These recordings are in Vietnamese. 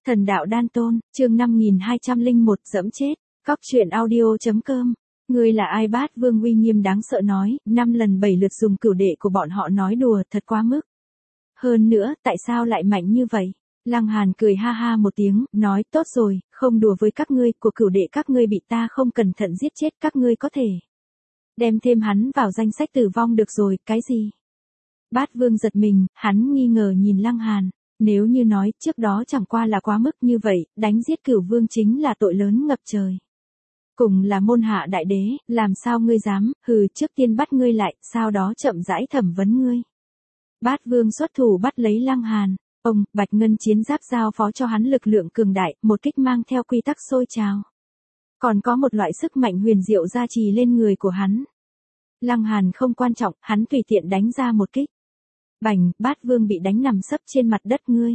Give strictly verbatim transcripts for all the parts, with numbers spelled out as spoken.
Thần đạo đan tôn, chương năm nghìn hai trăm lẻ một dẫm chết, cóc truyện audio.com. Ngươi là ai? Bát Vương uy nghiêm đáng sợ nói, năm lần bảy lượt dùng cửu đệ của bọn họ nói đùa thật quá mức. Hơn nữa, tại sao lại mạnh như vậy? Lăng Hàn cười ha ha một tiếng, nói tốt rồi, không đùa với các ngươi, của cửu đệ các ngươi bị ta không cẩn thận giết chết, các ngươi có thể đem thêm hắn vào danh sách tử vong được rồi, cái gì? Bát Vương giật mình, hắn nghi ngờ nhìn Lăng Hàn. Nếu như nói trước đó chẳng qua là quá mức như vậy, đánh giết cửu vương chính là tội lớn ngập trời. Cùng là môn hạ đại đế, làm sao ngươi dám, hừ, trước tiên bắt ngươi lại, sau đó chậm rãi thẩm vấn ngươi. Bát Vương xuất thủ bắt lấy Lăng Hàn, ông, Bạch Ngân chiến giáp giao phó cho hắn lực lượng cường đại, một kích mang theo quy tắc sôi trào. Còn có một loại sức mạnh huyền diệu gia trì lên người của hắn. Lăng Hàn không quan trọng, hắn tùy tiện đánh ra một kích. Bành, Bát Vương bị đánh nằm sấp trên mặt đất ngươi.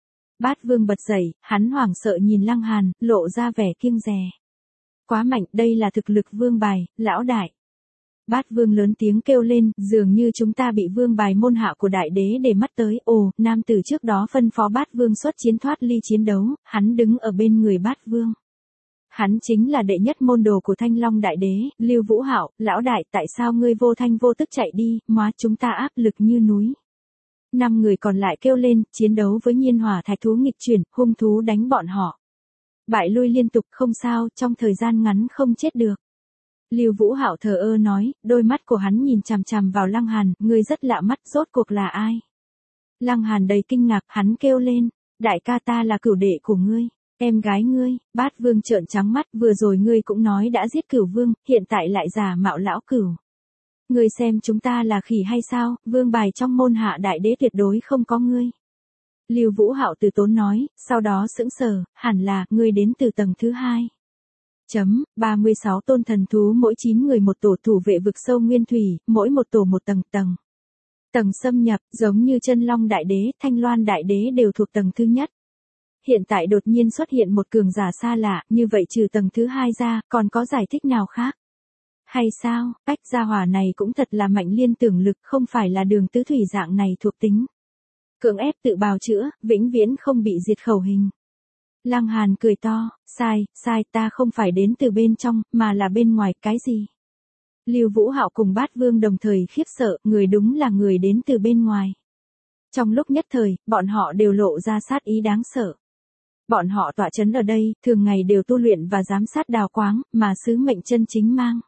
Bát Vương bật dậy, hắn hoảng sợ nhìn Lăng Hàn, lộ ra vẻ kiêng dè. Quá mạnh, đây là thực lực vương bài, lão đại. Bát Vương lớn tiếng kêu lên, dường như chúng ta bị vương bài môn hạ của đại đế để mắt tới. Ồ, nam tử trước đó phân phó Bát Vương xuất chiến thoát ly chiến đấu, hắn đứng ở bên người Bát Vương. Hắn chính là đệ nhất môn đồ của Thanh Long đại đế, Lưu Vũ Hạo, lão đại, tại sao ngươi vô thanh vô tức chạy đi, móa chúng ta áp lực như núi. Năm người còn lại kêu lên, chiến đấu với nhiên hỏa thạch thú nghịch chuyển, hung thú đánh bọn họ. Bại lui liên tục, không sao, trong thời gian ngắn không chết được. Lưu Vũ Hạo thờ ơ nói, đôi mắt của hắn nhìn chằm chằm vào Lăng Hàn, ngươi rất lạ mắt, rốt cuộc là ai? Lăng Hàn đầy kinh ngạc, hắn kêu lên, đại ca ta là cửu đệ của ngươi, em gái ngươi. Bát Vương trợn trắng mắt, vừa rồi ngươi cũng nói đã giết cửu vương, hiện tại lại giả mạo lão cửu. Ngươi xem chúng ta là khỉ hay sao, vương bài trong môn hạ đại đế tuyệt đối không có ngươi. Lưu Vũ Hạo từ tốn nói, sau đó sững sờ, hẳn là, ngươi đến từ tầng thứ hai. Chấm, ba mươi sáu tôn thần thú mỗi chín người một tổ thủ vệ vực sâu nguyên thủy, mỗi một tổ một tầng tầng. Tầng xâm nhập, giống như chân long đại đế, thanh loan đại đế đều thuộc tầng thứ nhất. Hiện tại đột nhiên xuất hiện một cường giả xa lạ, như vậy trừ tầng thứ hai ra, còn có giải thích nào khác? Hay sao, cách gia hỏa này cũng thật là mạnh liên tưởng lực, không phải là đường tứ thủy dạng này thuộc tính. Cưỡng ép tự bào chữa, vĩnh viễn không bị diệt khẩu hình. Lăng Hàn cười to, sai, sai, ta không phải đến từ bên trong, mà là bên ngoài, cái gì? Lưu Vũ Hạo cùng Bát Vương đồng thời khiếp sợ, người đúng là người đến từ bên ngoài. Trong lúc nhất thời, bọn họ đều lộ ra sát ý đáng sợ. Bọn họ tọa chấn ở đây, thường ngày đều tu luyện và giám sát đào quáng, mà sứ mệnh chân chính mang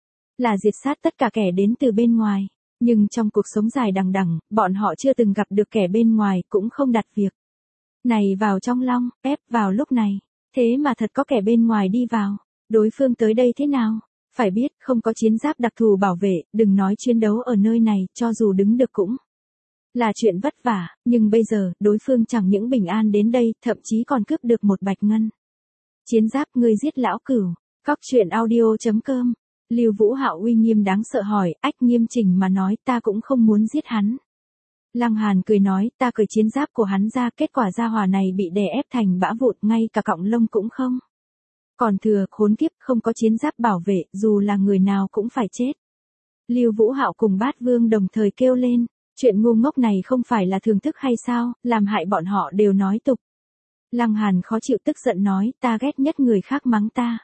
là diệt sát tất cả kẻ đến từ bên ngoài. Nhưng trong cuộc sống dài đằng đẵng, bọn họ chưa từng gặp được kẻ bên ngoài, cũng không đặt việc này vào trong lòng, ép vào lúc này. Thế mà thật có kẻ bên ngoài đi vào. Đối phương tới đây thế nào? Phải biết, không có chiến giáp đặc thù bảo vệ, đừng nói chiến đấu ở nơi này, cho dù đứng được cũng là chuyện vất vả. Nhưng bây giờ, đối phương chẳng những bình an đến đây, thậm chí còn cướp được một bạch ngân. Chiến giáp, ngươi giết lão cửu. Cóc truyện audio.com. Lưu Vũ Hạo uy nghiêm đáng sợ hỏi, ách, nghiêm chỉnh mà nói, ta cũng không muốn giết hắn. Lăng Hàn cười nói, ta cởi chiến giáp của hắn ra, kết quả gia hỏa này bị đè ép thành bã vụn, ngay cả cọng lông cũng không. Còn thừa, khốn kiếp, không có chiến giáp bảo vệ, dù là người nào cũng phải chết. Lưu Vũ Hạo cùng Bát Vương đồng thời kêu lên, chuyện ngu ngốc này không phải là thường thức hay sao, làm hại bọn họ đều nói tục. Lăng Hàn khó chịu tức giận nói, ta ghét nhất người khác mắng ta.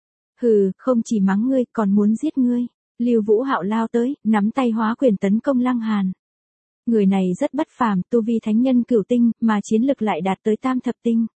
Hừ, không chỉ mắng ngươi, còn muốn giết ngươi. Lưu Vũ Hạo lao tới, nắm tay hóa quyền tấn công Lăng Hàn. Người này rất bất phàm, tu vi thánh nhân cửu tinh, mà chiến lực lại đạt tới tam thập tinh.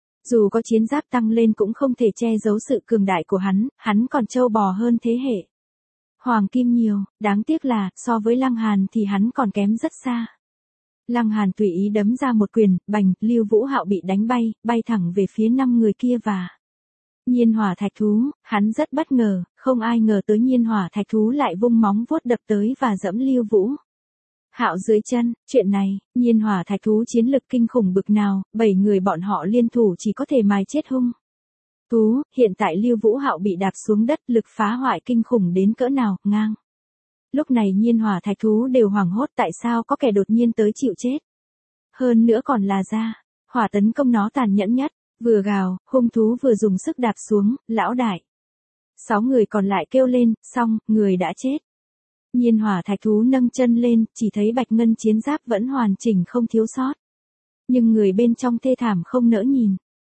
Dù có chiến giáp tăng lên cũng không thể che giấu sự cường đại của hắn, hắn còn trâu bò hơn thế hệ hoàng kim nhiều, đáng tiếc là, so với Lăng Hàn thì hắn còn kém rất xa. Lăng Hàn tùy ý đấm ra một quyền, bành, Lưu Vũ Hạo bị đánh bay, bay thẳng về phía năm người kia và nhiên hỏa thạch thú. Hắn rất bất ngờ, không ai ngờ tới nhiên hỏa thạch thú lại vung móng vuốt đập tới và dẫm Lưu Vũ Hạo dưới chân. Chuyện này, nhiên hỏa thạch thú chiến lực kinh khủng bực nào, bảy người bọn họ liên thủ chỉ có thể mài chết hung thú. Hiện tại Lưu Vũ Hạo bị đạp xuống đất, lực phá hoại kinh khủng đến cỡ nào, ngang. Lúc này nhiên hỏa thạch thú đều hoảng hốt, tại sao có kẻ đột nhiên tới chịu chết. Hơn nữa còn là ra hỏa tấn công nó tàn nhẫn nhất, vừa gào, hung thú vừa dùng sức đạp xuống, lão đại. Sáu người còn lại kêu lên, xong, người đã chết. Nhiên hỏa thạch thú nâng chân lên, chỉ thấy bạch ngân chiến giáp vẫn hoàn chỉnh không thiếu sót. Nhưng người bên trong thê thảm không nỡ nhìn.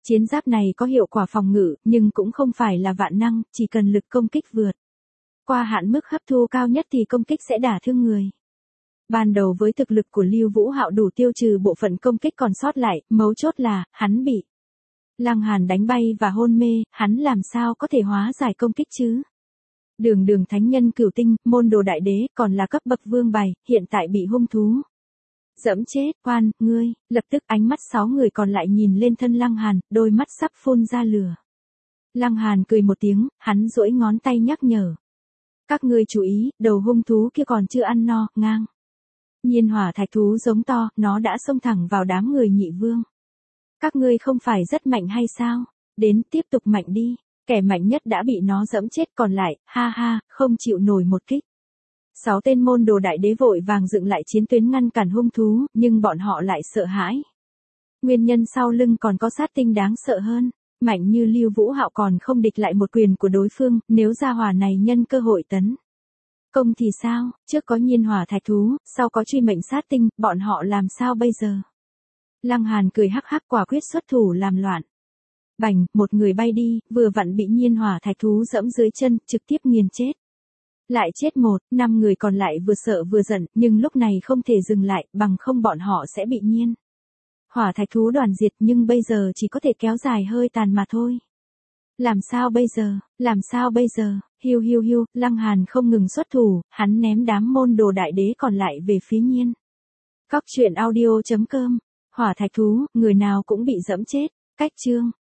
Chiến giáp này có hiệu quả phòng ngự, nhưng cũng không phải là vạn năng, chỉ cần lực công kích vượt qua hạn mức hấp thu cao nhất thì công kích sẽ đả thương người. Ban đầu với thực lực của Lưu Vũ Hạo đủ tiêu trừ bộ phận công kích còn sót lại, mấu chốt là, hắn bị Lăng Hàn đánh bay và hôn mê, hắn làm sao có thể hóa giải công kích chứ? Đường đường thánh nhân cửu tinh, môn đồ đại đế, còn là cấp bậc vương bài, hiện tại bị hung thú dẫm chết, oan, ngươi, lập tức ánh mắt sáu người còn lại nhìn lên thân Lăng Hàn, đôi mắt sắp phun ra lửa. Lăng Hàn cười một tiếng, hắn duỗi ngón tay nhắc nhở. Các ngươi chú ý, đầu hung thú kia còn chưa ăn no, ngang. Nhiên hỏa thạch thú giống to, nó đã xông thẳng vào đám người nhị vương. Các ngươi không phải rất mạnh hay sao? Đến tiếp tục mạnh đi. Kẻ mạnh nhất đã bị nó dẫm chết còn lại, ha ha, không chịu nổi một kích. Sáu tên môn đồ đại đế vội vàng dựng lại chiến tuyến ngăn cản hung thú, nhưng bọn họ lại sợ hãi. Nguyên nhân sau lưng còn có sát tinh đáng sợ hơn. Mạnh như Lưu Vũ Hạo còn không địch lại một quyền của đối phương, nếu gia hỏa này nhân cơ hội tấn công thì sao, trước có nhiên hỏa thạch thú, sau có truy mệnh sát tinh, bọn họ làm sao bây giờ? Lăng Hàn cười hắc hắc quả quyết xuất thủ làm loạn. Bành, một người bay đi, vừa vặn bị nhiên hỏa thạch thú dẫm dưới chân, trực tiếp nghiền chết. Lại chết một, năm người còn lại vừa sợ vừa giận, nhưng lúc này không thể dừng lại, bằng không bọn họ sẽ bị nhiên hỏa thạch thú đoàn diệt, nhưng bây giờ chỉ có thể kéo dài hơi tàn mà thôi. Làm sao bây giờ, làm sao bây giờ, hiu hiu hiu, Lăng Hàn không ngừng xuất thủ, hắn ném đám môn đồ đại đế còn lại về phía nhiên. Cóc truyện audio chấm com, hỏa thạch thú, người nào cũng bị dẫm chết, cách chương.